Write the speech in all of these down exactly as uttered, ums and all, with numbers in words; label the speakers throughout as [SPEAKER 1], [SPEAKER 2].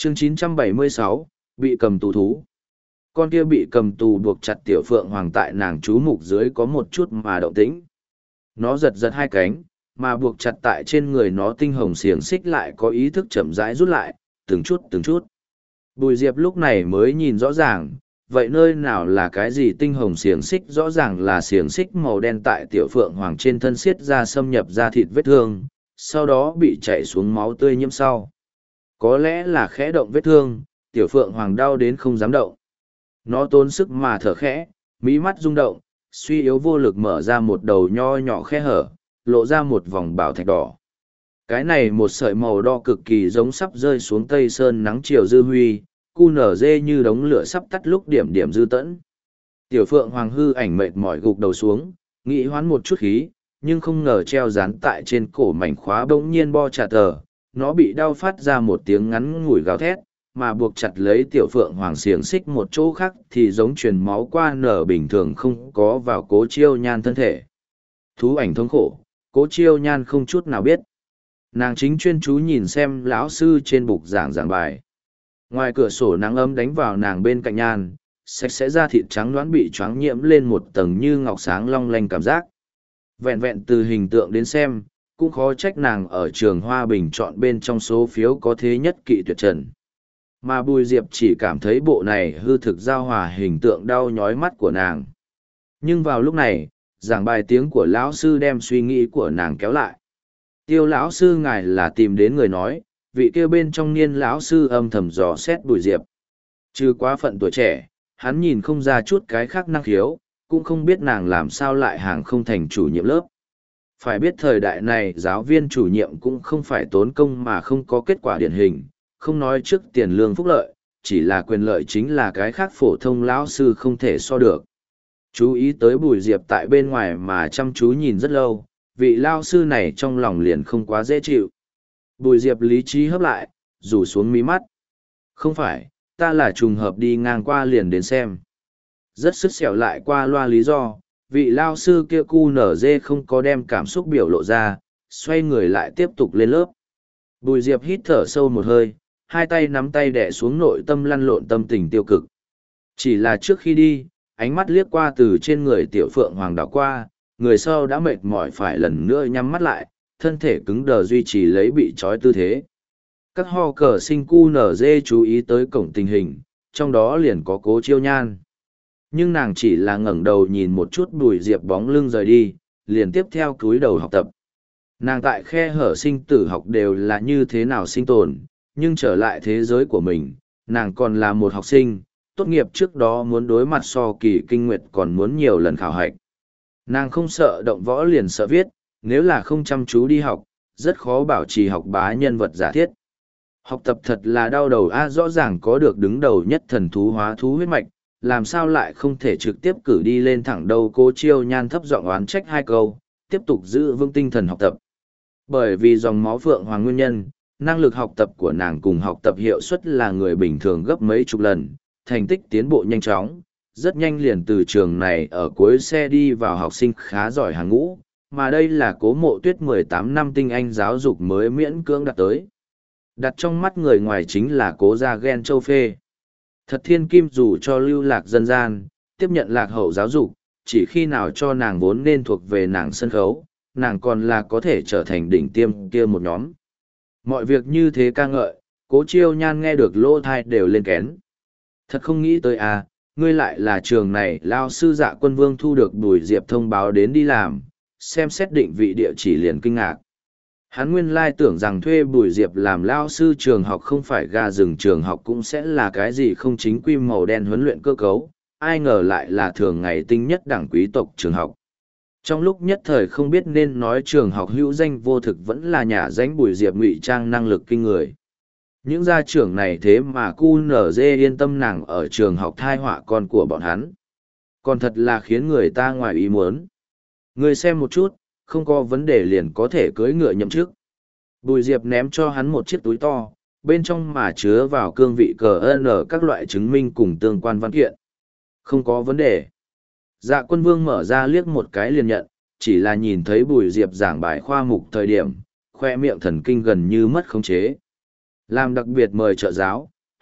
[SPEAKER 1] Chương chín trăm bảy mươi sáu, bị cầm tù thú. Con kia bị cầm tù buộc chặt tiểu phượng hoàng tại nàng chú mục dưới có một chút mà động tĩnh. Nó giật giật hai cánh, mà buộc chặt tại trên người nó tinh hồng xiềng xích lại có ý thức chậm rãi rút lại, từng chút từng chút. Bùi Diệp lúc này mới nhìn rõ ràng, vậy nơi nào là cái gì tinh hồng xiềng xích, rõ ràng là xiềng xích màu đen tại tiểu phượng hoàng trên thân xiết ra xâm nhập ra thịt vết thương, sau đó bị chảy xuống máu tươi nhiễm sau. Có lẽ là khẽ động vết thương, tiểu phượng hoàng đau đến không dám động. Nó tốn sức mà thở khẽ, mí mắt rung động, suy yếu vô lực mở ra một đầu nho nhỏ khe hở, lộ ra một vòng bảo thạch đỏ. Cái này một sợi màu đo cực kỳ giống sắp rơi xuống tây sơn nắng chiều dư huy, cu nở dê như đống lửa sắp tắt lúc điểm điểm dư tẫn. Tiểu phượng hoàng hư ảnh mệt mỏi gục đầu xuống, nghĩ hoán một chút khí, nhưng không ngờ treo dán tại trên cổ mảnh khóa bỗng nhiên bo chặt tờ, nó bị đau phát ra một tiếng ngắn ngủi gào thét, mà buộc chặt lấy tiểu phượng hoàng xiềng xích một chỗ khác thì giống truyền máu qua nở bình thường không có vào cố chiêu nhan thân thể. Thú ảnh thống khổ, cố chiêu nhan không chút nào biết. Nàng chính chuyên chú nhìn xem lão sư trên bục giảng giảng bài. Ngoài cửa sổ nắng ấm đánh vào nàng bên cạnh nhan, sạch sẽ da thịt trắng đoán bị choáng nhiễm lên một tầng như ngọc sáng long lanh cảm giác. Vẹn vẹn từ hình tượng đến xem, cũng khó trách nàng ở trường Hoa Bình chọn bên trong số phiếu có thế nhất kỵ tuyệt trần. Mà Bùi Diệp chỉ cảm thấy bộ này hư thực giao hòa hình tượng đau nhói mắt của nàng. Nhưng vào lúc này, giảng bài tiếng của lão sư đem suy nghĩ của nàng kéo lại. Tiêu lão sư ngài là tìm đến người nói, vị kia bên trong niên lão sư âm thầm dò xét Bùi Diệp. Trừ quá phận tuổi trẻ, hắn nhìn không ra chút cái khác năng khiếu, cũng không biết nàng làm sao lại hàng không thành chủ nhiệm lớp. Phải biết thời đại này giáo viên chủ nhiệm cũng không phải tốn công mà không có kết quả điển hình, không nói trước tiền lương phúc lợi, chỉ là quyền lợi chính là cái khác phổ thông lão sư không thể so được. Chú ý tới Bùi Diệp tại bên ngoài mà chăm chú nhìn rất lâu, vị lão sư này trong lòng liền không quá dễ chịu. Bùi Diệp lý trí hấp lại, rủ xuống mí mắt. Không phải, ta là trùng hợp đi ngang qua liền đến xem. Rất sứt sẹo lại qua loa lý do, vị lao sư kia cu nở dê không có đem cảm xúc biểu lộ ra, xoay người lại tiếp tục lên lớp. Bùi Diệp hít thở sâu một hơi, hai tay nắm tay đè xuống nội tâm lăn lộn tâm tình tiêu cực. Chỉ là trước khi đi, ánh mắt liếc qua từ trên người tiểu phượng hoàng đảo qua, người sau đã mệt mỏi phải lần nữa nhắm mắt lại, thân thể cứng đờ duy trì lấy bị trói tư thế. Các ho cờ sinh cu nở dê chú ý tới cổng tình hình, trong đó liền có Cố Chiêu Nhan. Nhưng nàng chỉ là ngẩng đầu nhìn một chút Bùi Diệp bóng lưng rời đi, liền tiếp theo cúi đầu học tập. Nàng tại khe hở sinh tử học đều là như thế nào sinh tồn, nhưng trở lại thế giới của mình, nàng còn là một học sinh, tốt nghiệp trước đó muốn đối mặt so kỳ kinh nguyệt còn muốn nhiều lần khảo hạch. Nàng không sợ động võ liền sợ viết, nếu là không chăm chú đi học, rất khó bảo trì học bá nhân vật giả thiết. Học tập thật là đau đầu a, rõ ràng có được đứng đầu nhất thần thú hóa thú huyết mạch, làm sao lại không thể trực tiếp cử đi lên thẳng đầu. Cố Chiêu Nhan thấp giọng oán trách hai câu, tiếp tục giữ vững tinh thần học tập. Bởi vì dòng máu phượng hoàng nguyên nhân, năng lực học tập của nàng cùng học tập hiệu suất là người bình thường gấp mấy chục lần, thành tích tiến bộ nhanh chóng, rất nhanh liền từ trường này ở cuối xe đi vào học sinh khá giỏi hàng ngũ, mà đây là Cố Mộ Tuyết mười tám năm tinh anh giáo dục mới miễn cưỡng đạt tới. Đặt trong mắt người ngoài chính là Cố gia ghen châu phê. Thật thiên kim dù cho lưu lạc dân gian, tiếp nhận lạc hậu giáo dục, chỉ khi nào cho nàng vốn nên thuộc về nàng sân khấu, nàng còn là có thể trở thành đỉnh tiêm kia một nhóm. Mọi việc như thế ca ngợi, Cố Chiêu Nhan nghe được lỗ thai đều lên kén. Thật không nghĩ tới à, ngươi lại là trường này lao sư Dạ Quân Vương thu được Bùi Diệp thông báo đến đi làm, xem xét định vị địa chỉ liền kinh ngạc. Hắn nguyên lai tưởng rằng thuê Bùi Diệp làm lao sư trường học không phải gà rừng trường học cũng sẽ là cái gì không chính quy màu đen huấn luyện cơ cấu, ai ngờ lại là thường ngày tinh nhất đảng quý tộc trường học. Trong lúc nhất thời không biết nên nói trường học hữu danh vô thực vẫn là nhà danh Bùi Diệp ngụy trang năng lực kinh người. Những gia trưởng này thế mà cu nở dê yên tâm nàng ở trường học thai họa con của bọn hắn. Còn thật là khiến người ta ngoài ý muốn. Người xem một chút, không có vấn đề liền có thể cưỡi ngựa nhậm chức. Bùi Diệp ném cho hắn một chiếc túi to, bên trong mà chứa vào cương vị cờ N các loại chứng minh cùng tương quan văn kiện. Không có vấn đề. Dạ Quân Vương mở ra liếc một cái liền nhận, chỉ là nhìn thấy Bùi Diệp giảng bài khoa mục thời điểm, khoe miệng thần kinh gần như mất khống chế. Làm đặc biệt mời trợ giáo,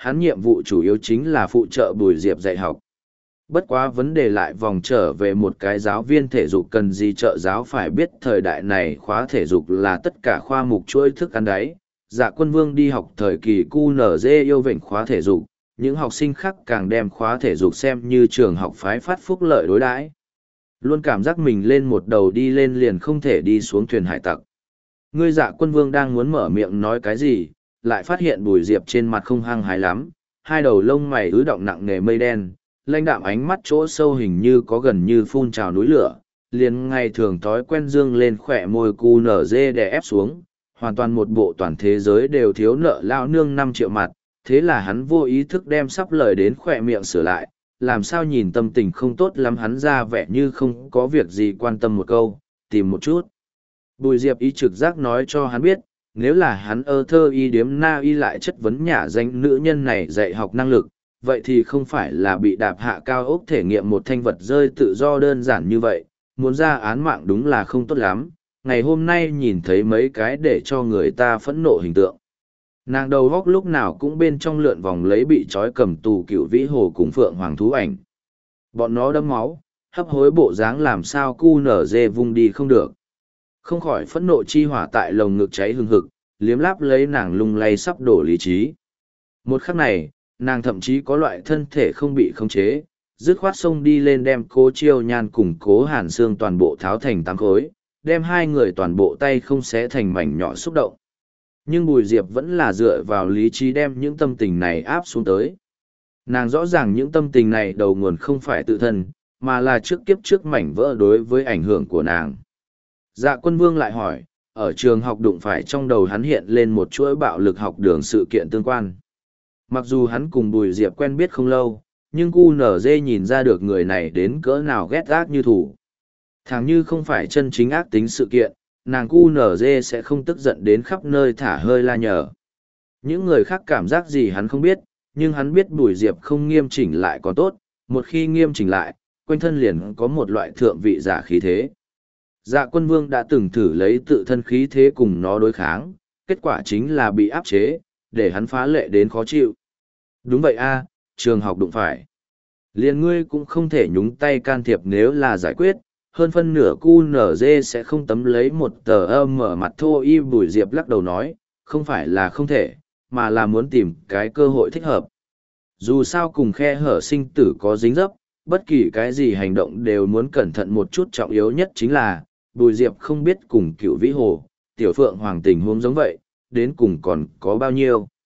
[SPEAKER 1] hắn nhiệm vụ chủ yếu chính là phụ trợ Bùi Diệp dạy học. Bất quá vấn đề lại vòng trở về một cái giáo viên thể dục cần gì trợ giáo phải biết thời đại này khóa thể dục là tất cả khoa mục chuỗi thức ăn đấy. Dạ Quân Vương đi học thời kỳ cu nở dê yêu vịnh khóa thể dục, những học sinh khác càng đem khóa thể dục xem như trường học phái phát phúc lợi đối đãi. Luôn cảm giác mình lên một đầu đi lên liền không thể đi xuống thuyền hải tặc. Ngươi Dạ Quân Vương đang muốn mở miệng nói cái gì, lại phát hiện Bùi Diệp trên mặt không hăng hái lắm, hai đầu lông mày ứ động nặng nề mây đen, lãnh đạm ánh mắt chỗ sâu hình như có gần như phun trào núi lửa, liền ngày thường thói quen dương lên khỏe môi cu nở dê đè ép xuống, hoàn toàn một bộ toàn thế giới đều thiếu nợ lao nương năm triệu mặt, thế là hắn vô ý thức đem sắp lời đến khỏe miệng sửa lại, làm sao nhìn tâm tình không tốt lắm hắn ra vẻ như không có việc gì quan tâm một câu, tìm một chút. Bùi Diệp ý trực giác nói cho hắn biết, nếu là hắn ơ thơ y điếm na y lại chất vấn nhả danh nữ nhân này dạy học năng lực, vậy thì không phải là bị đạp hạ cao ốc thể nghiệm một thanh vật rơi tự do đơn giản như vậy, muốn ra án mạng đúng là không tốt lắm, ngày hôm nay nhìn thấy mấy cái để cho người ta phẫn nộ hình tượng. Nàng đầu góc lúc nào cũng bên trong lượn vòng lấy bị trói cầm tù Cựu Vĩ Hồ cùng Phượng Hoàng thú ảnh. Bọn nó đẫm máu, hấp hối bộ dáng làm sao cu nở dê vung đi không được. Không khỏi phẫn nộ chi hỏa tại lồng ngực cháy hừng hực, liếm láp lấy nàng lung lay sắp đổ lý trí. Một khắc này, nàng thậm chí có loại thân thể không bị khống chế, dứt khoát xông đi lên đem Cố Chiêu Nhan cùng Cố Hàn Sương toàn bộ tháo thành tám khối, đem hai người toàn bộ tay không xé thành mảnh nhỏ xúc động. Nhưng Bùi Diệp vẫn là dựa vào lý trí đem những tâm tình này áp xuống tới. Nàng rõ ràng những tâm tình này đầu nguồn không phải tự thân, mà là trước kiếp trước mảnh vỡ đối với ảnh hưởng của nàng. Dạ Quân Vương lại hỏi, ở trường học đụng phải trong đầu hắn hiện lên một chuỗi bạo lực học đường sự kiện tương quan. Mặc dù hắn cùng Bùi Diệp quen biết không lâu, nhưng cu nở dê nhìn ra được người này đến cỡ nào ghét ác như thủ. Thằng như không phải chân chính ác tính sự kiện, nàng cu nở dê sẽ không tức giận đến khắp nơi thả hơi la nhở. Những người khác cảm giác gì hắn không biết, nhưng hắn biết Bùi Diệp không nghiêm chỉnh lại còn tốt, một khi nghiêm chỉnh lại, quanh thân liền có một loại thượng vị giả khí thế. Dạ Quân Vương đã từng thử lấy tự thân khí thế cùng nó đối kháng, kết quả chính là bị áp chế, để hắn phá lệ đến khó chịu. Đúng vậy a, trường học đụng phải. Liền ngươi cũng không thể nhúng tay can thiệp nếu là giải quyết, hơn phân nửa cu nở dê sẽ không tấm lấy một tờ âm mở mặt thô y. Bùi Diệp lắc đầu nói, không phải là không thể, mà là muốn tìm cái cơ hội thích hợp. Dù sao cùng khe hở sinh tử có dính dấp, bất kỳ cái gì hành động đều muốn cẩn thận một chút, trọng yếu nhất chính là, Bùi Diệp không biết cùng Cựu Vĩ Hồ, Tiểu Phượng Hoàng tình huống giống vậy, đến cùng còn có bao nhiêu.